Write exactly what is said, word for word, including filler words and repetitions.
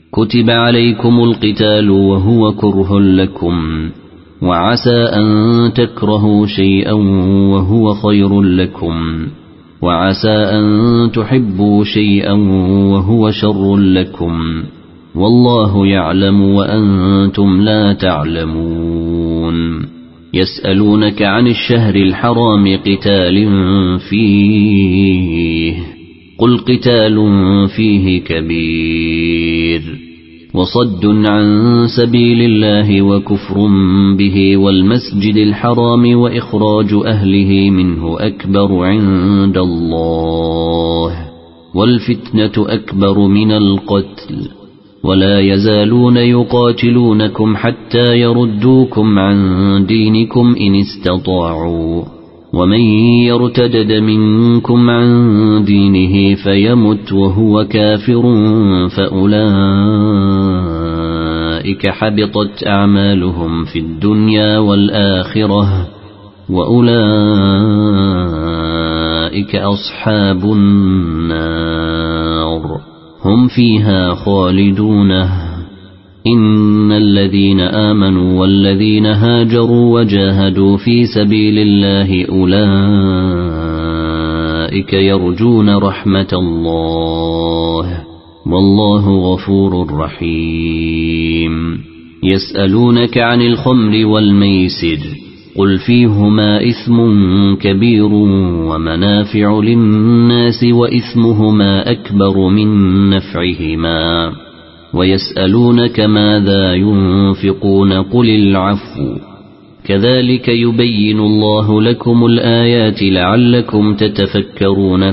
كتب عليكم القتال وهو كره لكم وعسى أن تكرهوا شيئا وهو خير لكم وعسى أن تحبوا شيئا وهو شر لكم والله يعلم وأنتم لا تعلمون يسألونك عن الشهر الحرام قتال فيه قل قتال فيه كبير وصد عن سبيل الله وكفر به والمسجد الحرام وإخراج أهله منه أكبر عند الله والفتنة أكبر من القتل ولا يزالون يقاتلونكم حتى يردوكم عن دينكم إن استطاعوا ومن يرتدد منكم عن دينه فيمت وهو كافر فأولئك حبطت أعمالهم في الدنيا والآخرة وأولئك أصحاب النار هم فيها خالدون إن الذين آمنوا والذين هاجروا وجاهدوا في سبيل الله أولئك يرجون رحمة الله والله غفور رحيم يسألونك عن الخمر والميسر قل فيهما إثم كبير ومنافع للناس وإثمهما أكبر من نفعهما ويسألونك ماذا ينفقون قل العفو كذلك يبين الله لكم الآيات لعلكم تتفكرون